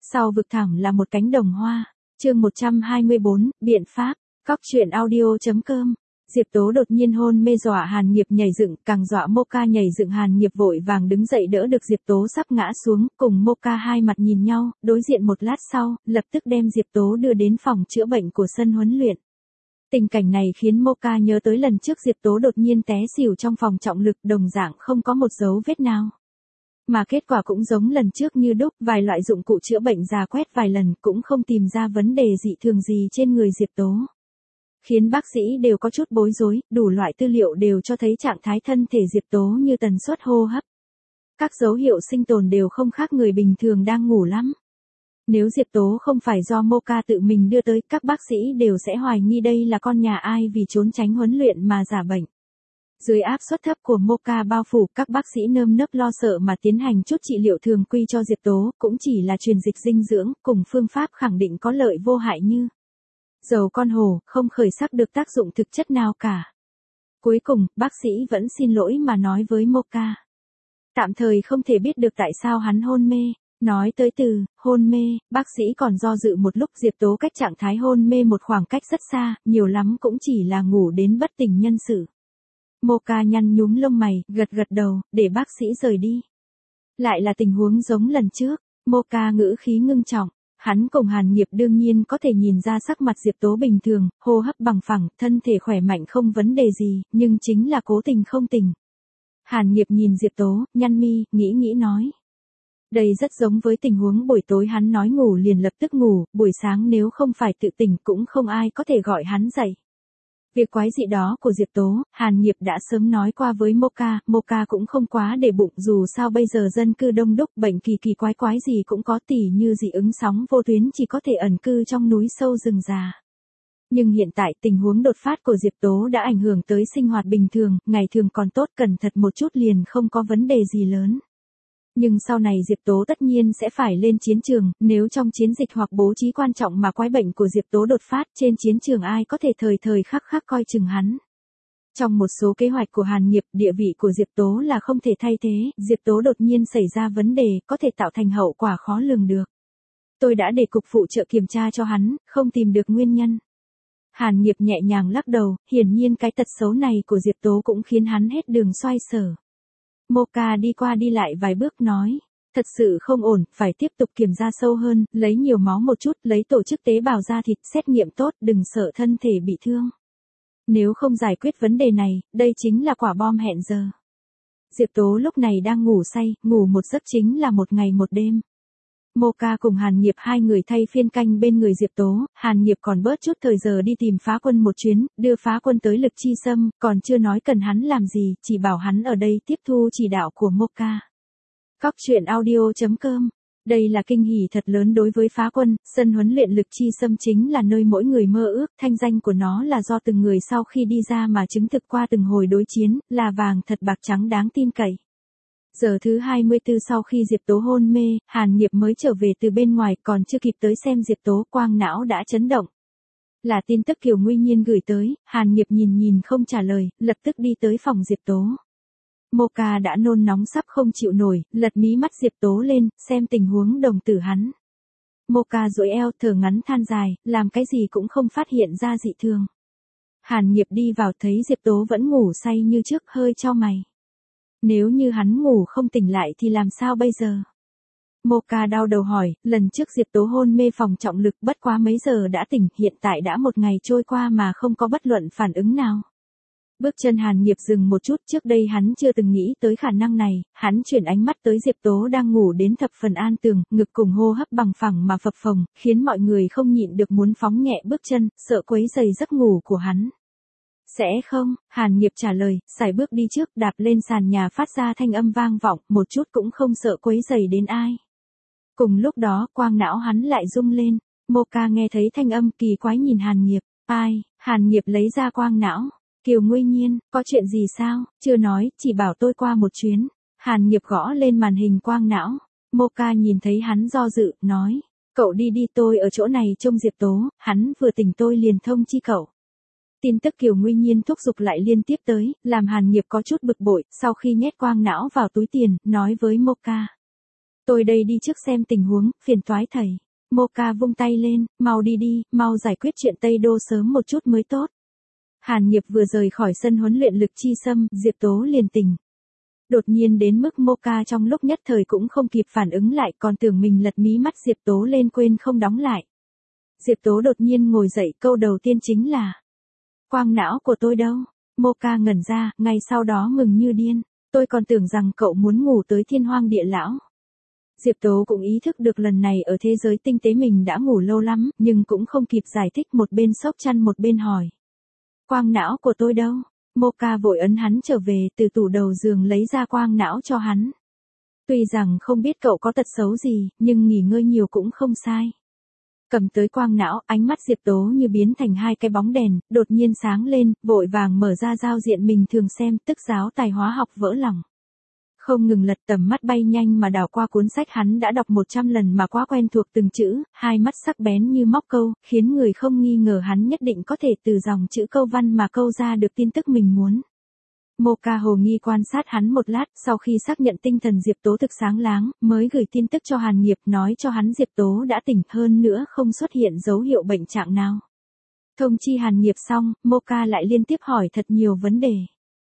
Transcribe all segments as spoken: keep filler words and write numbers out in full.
Sau vực thẳm là một cánh đồng hoa. Chương một trăm hai mươi bốn, biện pháp. Cóc truyện audio chấm com. Diệp Tố đột nhiên hôn mê dọa Hàn Nghiệp nhảy dựng, càng dọa Mocha nhảy dựng. Hàn Nghiệp vội vàng đứng dậy đỡ được Diệp Tố sắp ngã xuống, cùng Mocha hai mặt nhìn nhau, đối diện một lát sau, lập tức đem Diệp Tố đưa đến phòng chữa bệnh của sân huấn luyện. Tình cảnh này khiến Mocha nhớ tới lần trước Diệp Tố đột nhiên té xỉu trong phòng trọng lực, đồng dạng không có một dấu vết nào. Mà kết quả cũng giống lần trước như đúc, vài loại dụng cụ chữa bệnh rà quét vài lần cũng không tìm ra vấn đề dị thường gì trên người Diệp Tố. Khiến bác sĩ đều có chút bối rối, đủ loại tư liệu đều cho thấy trạng thái thân thể Diệp Tố như tần suất hô hấp. Các dấu hiệu sinh tồn đều không khác người bình thường đang ngủ lắm. Nếu Diệp Tố không phải do Mocha tự mình đưa tới, các bác sĩ đều sẽ hoài nghi đây là con nhà ai vì trốn tránh huấn luyện mà giả bệnh. Dưới áp suất thấp của Mocha bao phủ, các bác sĩ nơm nớp lo sợ mà tiến hành chút trị liệu thường quy cho Diệp Tố, cũng chỉ là truyền dịch dinh dưỡng, cùng phương pháp khẳng định có lợi vô hại như dầu con hổ, không khởi sắc được tác dụng thực chất nào cả. Cuối cùng, bác sĩ vẫn xin lỗi mà nói với Mocha. Tạm thời không thể biết được tại sao hắn hôn mê. Nói tới từ hôn mê, bác sĩ còn do dự một lúc. Diệp Tố cách trạng thái hôn mê một khoảng cách rất xa, nhiều lắm cũng chỉ là ngủ đến bất tỉnh nhân sự. Mocha nhăn nhúm lông mày, gật gật đầu, để bác sĩ rời đi. Lại là tình huống giống lần trước. Mocha ngữ khí ngưng trọng. Hắn cùng Hàn Nghiệp đương nhiên có thể nhìn ra sắc mặt Diệp Tố bình thường, hô hấp bằng phẳng, thân thể khỏe mạnh không vấn đề gì, nhưng chính là cố tình không tỉnh. Hàn Nghiệp nhìn Diệp Tố, nhăn mi, nghĩ nghĩ nói. Đây rất giống với tình huống buổi tối hắn nói ngủ liền lập tức ngủ, buổi sáng nếu không phải tự tỉnh cũng không ai có thể gọi hắn dậy. Việc quái dị đó của Diệp Tố, Hàn Nghiệp đã sớm nói qua với Mocha, Mocha cũng không quá để bụng, dù sao bây giờ dân cư đông đúc, bệnh kỳ kỳ quái quái gì cũng có, tỉ như dị ứng sóng vô tuyến chỉ có thể ẩn cư trong núi sâu rừng già. Nhưng hiện tại tình huống đột phát của Diệp Tố đã ảnh hưởng tới sinh hoạt bình thường, ngày thường còn tốt, cẩn thận một chút liền không có vấn đề gì lớn. Nhưng sau này Diệp Tố tất nhiên sẽ phải lên chiến trường, nếu trong chiến dịch hoặc bố trí quan trọng mà quái bệnh của Diệp Tố đột phát, trên chiến trường ai có thể thời thời khắc khắc coi chừng hắn. Trong một số kế hoạch của Hàn Nghiệp, địa vị của Diệp Tố là không thể thay thế, Diệp Tố đột nhiên xảy ra vấn đề, có thể tạo thành hậu quả khó lường được. Tôi đã để cục phụ trợ kiểm tra cho hắn, không tìm được nguyên nhân. Hàn Nghiệp nhẹ nhàng lắc đầu, hiển nhiên cái tật xấu này của Diệp Tố cũng khiến hắn hết đường xoay sở. Mocha đi qua đi lại vài bước nói, thật sự không ổn, phải tiếp tục kiểm tra sâu hơn, lấy nhiều máu một chút, lấy tổ chức tế bào da thịt, xét nghiệm tốt, đừng sợ thân thể bị thương. Nếu không giải quyết vấn đề này, đây chính là quả bom hẹn giờ. Diệp Tố lúc này đang ngủ say, ngủ một giấc chính là một ngày một đêm. Mocha cùng Hàn Nghiệp hai người thay phiên canh bên người Diệp Tố, Hàn Nghiệp còn bớt chút thời giờ đi tìm Phá Quân một chuyến, đưa Phá Quân tới Lực Chi Sâm, còn chưa nói cần hắn làm gì, chỉ bảo hắn ở đây tiếp thu chỉ đạo của Mocha. Cóc truyện audio chấm com. Đây là kinh hỉ thật lớn đối với Phá Quân, sân huấn luyện Lực Chi Sâm chính là nơi mỗi người mơ ước, thanh danh của nó là do từng người sau khi đi ra mà chứng thực qua từng hồi đối chiến, là vàng thật bạc trắng đáng tin cậy. Giờ thứ hai mươi tư sau khi Diệp Tố hôn mê, Hàn Nghiệp mới trở về từ bên ngoài, còn chưa kịp tới xem Diệp Tố, quang não đã chấn động. Là tin tức Kiều Nguy Nhiên gửi tới, Hàn Nghiệp nhìn nhìn không trả lời, lập tức đi tới phòng Diệp Tố. Mocha đã nôn nóng sắp không chịu nổi, lật mí mắt Diệp Tố lên, xem tình huống đồng tử hắn. Mocha duỗi eo, thở ngắn than dài, làm cái gì cũng không phát hiện ra dị thường. Hàn Nghiệp đi vào thấy Diệp Tố vẫn ngủ say như trước, hơi chau mày. Nếu như hắn ngủ không tỉnh lại thì làm sao bây giờ? Mocha đau đầu hỏi, lần trước Diệp Tố hôn mê phòng trọng lực bất quá mấy giờ đã tỉnh, hiện tại đã một ngày trôi qua mà không có bất luận phản ứng nào. Bước chân Hàn Nghiệp dừng một chút, trước đây hắn chưa từng nghĩ tới khả năng này, hắn chuyển ánh mắt tới Diệp Tố đang ngủ đến thập phần an tường, ngực cùng hô hấp bằng phẳng mà phập phồng, khiến mọi người không nhịn được muốn phóng nhẹ bước chân, sợ quấy rầy giấc ngủ của hắn. Sẽ không, Hàn Nghiệp trả lời, sải bước đi trước, đạp lên sàn nhà phát ra thanh âm vang vọng, một chút cũng không sợ quấy rầy đến ai. Cùng lúc đó, quang não hắn lại rung lên, Mocha nghe thấy thanh âm kỳ quái nhìn Hàn Nghiệp, ai, Hàn Nghiệp lấy ra quang não, Kiều Nguy Nhiên, có chuyện gì sao, chưa nói, chỉ bảo tôi qua một chuyến, Hàn Nghiệp gõ lên màn hình quang não, Mocha nhìn thấy hắn do dự, nói, cậu đi đi, tôi ở chỗ này trông Diệp Tố, hắn vừa tỉnh tôi liền thông chi cậu. Tin tức Kiều Nguy Nhiên thúc giục lại liên tiếp tới, làm Hàn Nghiệp có chút bực bội, sau khi nhét quang não vào túi tiền, nói với Mocha. Tôi đây đi trước xem tình huống, phiền toái thầy. Mocha vung tay lên, mau đi đi, mau giải quyết chuyện Tây Đô sớm một chút mới tốt. Hàn Nghiệp vừa rời khỏi sân huấn luyện Lực Chi Sâm, Diệp Tố liền tỉnh. Đột nhiên đến mức Mocha trong lúc nhất thời cũng không kịp phản ứng lại, còn tưởng mình lật mí mắt Diệp Tố lên quên không đóng lại. Diệp Tố đột nhiên ngồi dậy, câu đầu tiên chính là: quang não của tôi đâu? Mocha ngẩn ra, ngay sau đó mừng như điên: tôi còn tưởng rằng cậu muốn ngủ tới thiên hoang địa lão. Diệp Tố cũng ý thức được lần này ở thế giới tinh tế mình đã ngủ lâu lắm, nhưng cũng không kịp giải thích, một bên xốc chăn một bên hỏi: quang não của tôi đâu? Mocha vội ấn hắn trở về, từ tủ đầu giường lấy ra quang não cho hắn. Tuy rằng không biết cậu có tật xấu gì, nhưng nghỉ ngơi nhiều cũng không sai. Cầm tới quang não, ánh mắt Diệp Tố như biến thành hai cái bóng đèn, đột nhiên sáng lên, vội vàng mở ra giao diện mình thường xem, tức giáo tài hóa học vỡ lòng. Không ngừng lật, tầm mắt bay nhanh mà đảo qua cuốn sách hắn đã đọc một trăm lần mà quá quen thuộc từng chữ, hai mắt sắc bén như móc câu, khiến người không nghi ngờ hắn nhất định có thể từ dòng chữ câu văn mà câu ra được tin tức mình muốn. Mocha hồ nghi quan sát hắn một lát, sau khi xác nhận tinh thần Diệp Tố thực sáng láng, mới gửi tin tức cho Hàn Nghiệp, nói cho hắn Diệp Tố đã tỉnh, hơn nữa không xuất hiện dấu hiệu bệnh trạng nào. Thông chi Hàn Nghiệp xong, Mocha lại liên tiếp hỏi thật nhiều vấn đề.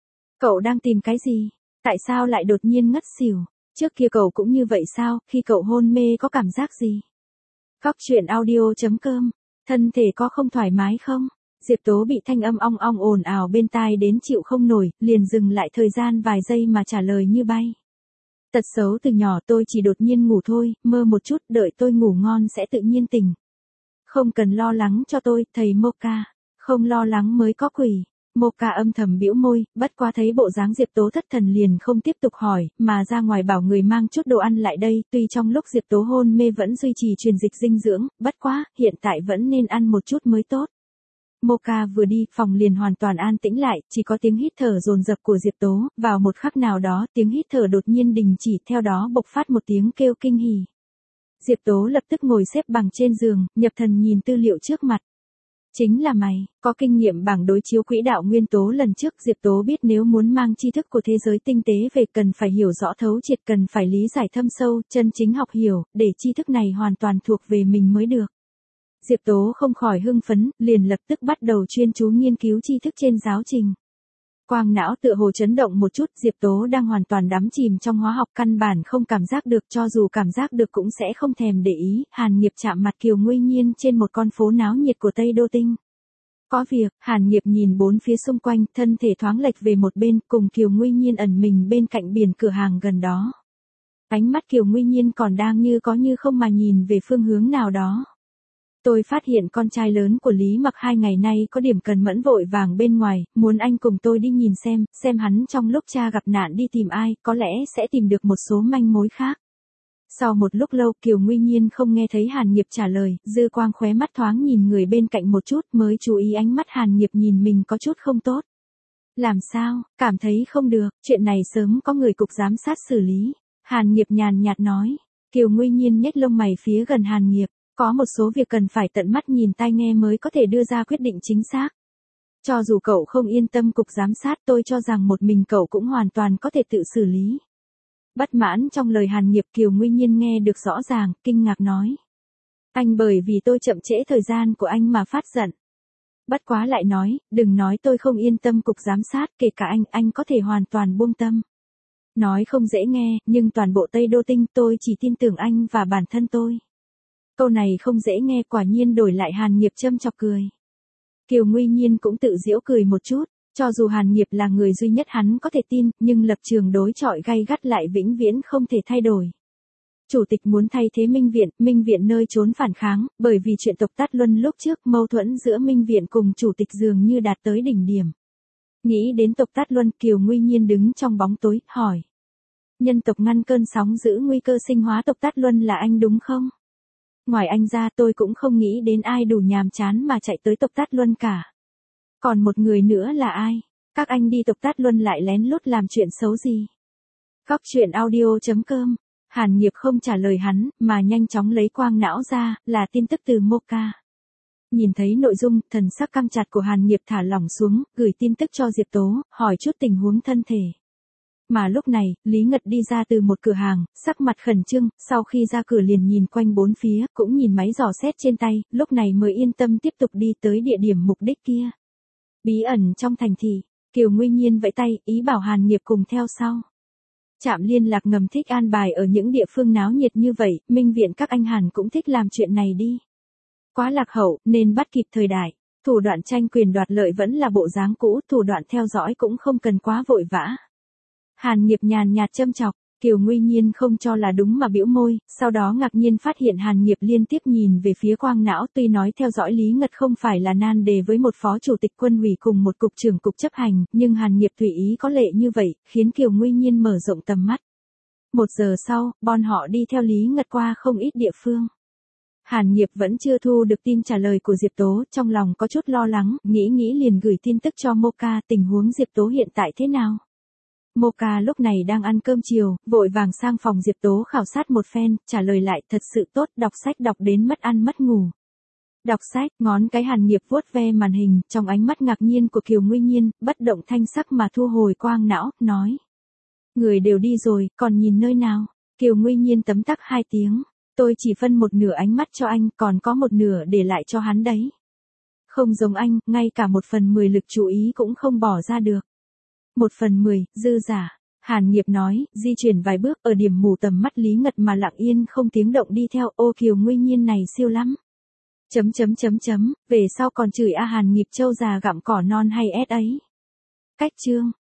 Cậu đang tìm cái gì? Tại sao lại đột nhiên ngất xỉu? Trước kia cậu cũng như vậy sao? Khi cậu hôn mê có cảm giác gì? Góc truyện audio chấm com. Thân thể có không thoải mái không? Diệp Tố bị thanh âm ong ong ồn ào bên tai đến chịu không nổi, liền dừng lại thời gian vài giây mà trả lời như bay. Tật xấu từ nhỏ tôi chỉ đột nhiên ngủ thôi, mơ một chút, đợi tôi ngủ ngon sẽ tự nhiên tỉnh. Không cần lo lắng cho tôi, thầy Mocha. Không lo lắng mới có quỷ. Mocha âm thầm bĩu môi, bất quá thấy bộ dáng Diệp Tố thất thần liền không tiếp tục hỏi, mà ra ngoài bảo người mang chút đồ ăn lại đây, tuy trong lúc Diệp Tố hôn mê vẫn duy trì truyền dịch dinh dưỡng, bất quá, hiện tại vẫn nên ăn một chút mới tốt. Mocha vừa đi, phòng liền hoàn toàn an tĩnh lại, chỉ có tiếng hít thở dồn dập của Diệp Tố, vào một khắc nào đó, tiếng hít thở đột nhiên đình chỉ, theo đó bộc phát một tiếng kêu kinh hỉ. Diệp Tố lập tức ngồi xếp bằng trên giường, nhập thần nhìn tư liệu trước mặt. Chính là mày, có kinh nghiệm bảng đối chiếu quỹ đạo nguyên tố lần trước, Diệp Tố biết nếu muốn mang tri thức của thế giới tinh tế về cần phải hiểu rõ thấu triệt, cần phải lý giải thâm sâu, chân chính học hiểu, để tri thức này hoàn toàn thuộc về mình mới được. Diệp Tố không khỏi hưng phấn, liền lập tức bắt đầu chuyên chú nghiên cứu tri thức trên giáo trình. Quang não tựa hồ chấn động một chút, Diệp Tố đang hoàn toàn đắm chìm trong hóa học, căn bản không cảm giác được, cho dù cảm giác được cũng sẽ không thèm để ý. Hàn Nghiệp chạm mặt Kiều Nguy Nhiên trên một con phố náo nhiệt của Tây Đô Tinh. Có việc, Hàn Nghiệp nhìn bốn phía xung quanh, thân thể thoáng lệch về một bên, cùng Kiều Nguy Nhiên ẩn mình bên cạnh biển cửa hàng gần đó. Ánh mắt Kiều Nguy Nhiên còn đang như có như không mà nhìn về phương hướng nào đó. Tôi phát hiện con trai lớn của Lý Mặc hai ngày nay có điểm cần mẫn vội vàng bên ngoài, muốn anh cùng tôi đi nhìn xem, xem hắn trong lúc cha gặp nạn đi tìm ai, có lẽ sẽ tìm được một số manh mối khác. Sau một lúc lâu, Kiều Nguy Nhiên không nghe thấy Hàn Nghiệp trả lời, dư quang khóe mắt thoáng nhìn người bên cạnh một chút, mới chú ý ánh mắt Hàn Nghiệp nhìn mình có chút không tốt. Làm sao, cảm thấy không được, chuyện này sớm có người cục giám sát xử lý. Hàn Nghiệp nhàn nhạt nói. Kiều Nguy Nhiên nhếch lông mày phía gần Hàn Nghiệp. Có một số việc cần phải tận mắt nhìn tai nghe mới có thể đưa ra quyết định chính xác. Cho dù cậu không yên tâm cục giám sát, tôi cho rằng một mình cậu cũng hoàn toàn có thể tự xử lý. Bất mãn trong lời Hàn Nghiệp, Kiều Nguy Nhiên nghe được rõ ràng, kinh ngạc nói. Anh bởi vì tôi chậm trễ thời gian của anh mà phát giận. Bất quá lại nói, đừng nói tôi không yên tâm cục giám sát, kể cả anh, anh có thể hoàn toàn buông tâm. Nói không dễ nghe, nhưng toàn bộ Tây Đô Tinh tôi chỉ tin tưởng anh và bản thân tôi. Câu này không dễ nghe, quả nhiên đổi lại Hàn Nghiệp châm chọc cười. Kiều Nguy Nhiên cũng tự giễu cười một chút, cho dù Hàn Nghiệp là người duy nhất hắn có thể tin, nhưng lập trường đối chọi gay gắt lại vĩnh viễn không thể thay đổi. Chủ tịch muốn thay thế Minh Viện, Minh Viện nơi trốn phản kháng, bởi vì chuyện tộc Tát Luân lúc trước, mâu thuẫn giữa Minh Viện cùng chủ tịch dường như đạt tới đỉnh điểm. Nghĩ đến tộc Tát Luân, Kiều Nguy Nhiên đứng trong bóng tối, hỏi. Nhân tộc ngăn cơn sóng giữ nguy cơ sinh hóa tộc Tát Luân là anh đúng không? Ngoài anh ra tôi cũng không nghĩ đến ai đủ nhàm chán mà chạy tới tộc Tát Luân cả. Còn một người nữa là ai? Các anh đi tộc Tát Luân lại lén lút làm chuyện xấu gì? Góc truyện audio chấm com. Hàn Nghiệp không trả lời hắn, mà nhanh chóng lấy quang não ra, là tin tức từ Mocha. Nhìn thấy nội dung, thần sắc căng chặt của Hàn Nghiệp thả lỏng xuống, gửi tin tức cho Diệp Tố, hỏi chút tình huống thân thể. Mà lúc này, Lý Ngật đi ra từ một cửa hàng, sắc mặt khẩn trương, sau khi ra cửa liền nhìn quanh bốn phía, cũng nhìn máy dò xét trên tay, lúc này mới yên tâm tiếp tục đi tới địa điểm mục đích kia. Bí ẩn trong thành thị, Kiều Nguy Nhiên vẫy tay, ý bảo Hàn Nghiệp cùng theo sau. Trạm liên lạc ngầm thích an bài ở những địa phương náo nhiệt như vậy, minh viện các anh Hàn cũng thích làm chuyện này đi. Quá lạc hậu, nên bắt kịp thời đại. Thủ đoạn tranh quyền đoạt lợi vẫn là bộ dáng cũ, thủ đoạn theo dõi cũng không cần quá vội vã. Hàn Nghiệp nhàn nhạt châm chọc, Kiều Nguy Nhiên không cho là đúng mà bĩu môi, sau đó ngạc nhiên phát hiện Hàn Nghiệp liên tiếp nhìn về phía quang não, tuy nói theo dõi Lý Ngật không phải là nan đề với một phó chủ tịch quân ủy cùng một cục trưởng cục chấp hành, nhưng Hàn Nghiệp tùy ý có lệ như vậy, khiến Kiều Nguy Nhiên mở rộng tầm mắt. Một giờ sau, bọn họ đi theo Lý Ngật qua không ít địa phương. Hàn Nghiệp vẫn chưa thu được tin trả lời của Diệp Tố, trong lòng có chút lo lắng, nghĩ nghĩ liền gửi tin tức cho Mocha, tình huống Diệp Tố hiện tại thế nào. Mocha lúc này đang ăn cơm chiều, vội vàng sang phòng Diệp Tố khảo sát một phen, trả lời lại thật sự tốt, đọc sách đọc đến mất ăn mất ngủ. Đọc sách, ngón cái Hàn Nghiệp vuốt ve màn hình, trong ánh mắt ngạc nhiên của Kiều Nguy Nhiên, bất động thanh sắc mà thu hồi quang não, nói. Người đều đi rồi, còn nhìn nơi nào? Kiều Nguy Nhiên tấm tắc hai tiếng. Tôi chỉ phân một nửa ánh mắt cho anh, còn có một nửa để lại cho hắn đấy. Không giống anh, ngay cả một phần mười lực chú ý cũng không bỏ ra được. Một phần mười, dư giả. Hàn Nghiệp nói, di chuyển vài bước ở điểm mù tầm mắt Lý Ngật mà lặng yên không tiếng động đi theo, ô Kiều Nguy Nhiên này siêu lắm. Chấm chấm chấm chấm, về sau còn chửi A Hàn Nghiệp trâu già gặm cỏ non hay ét ấy. Cách chương.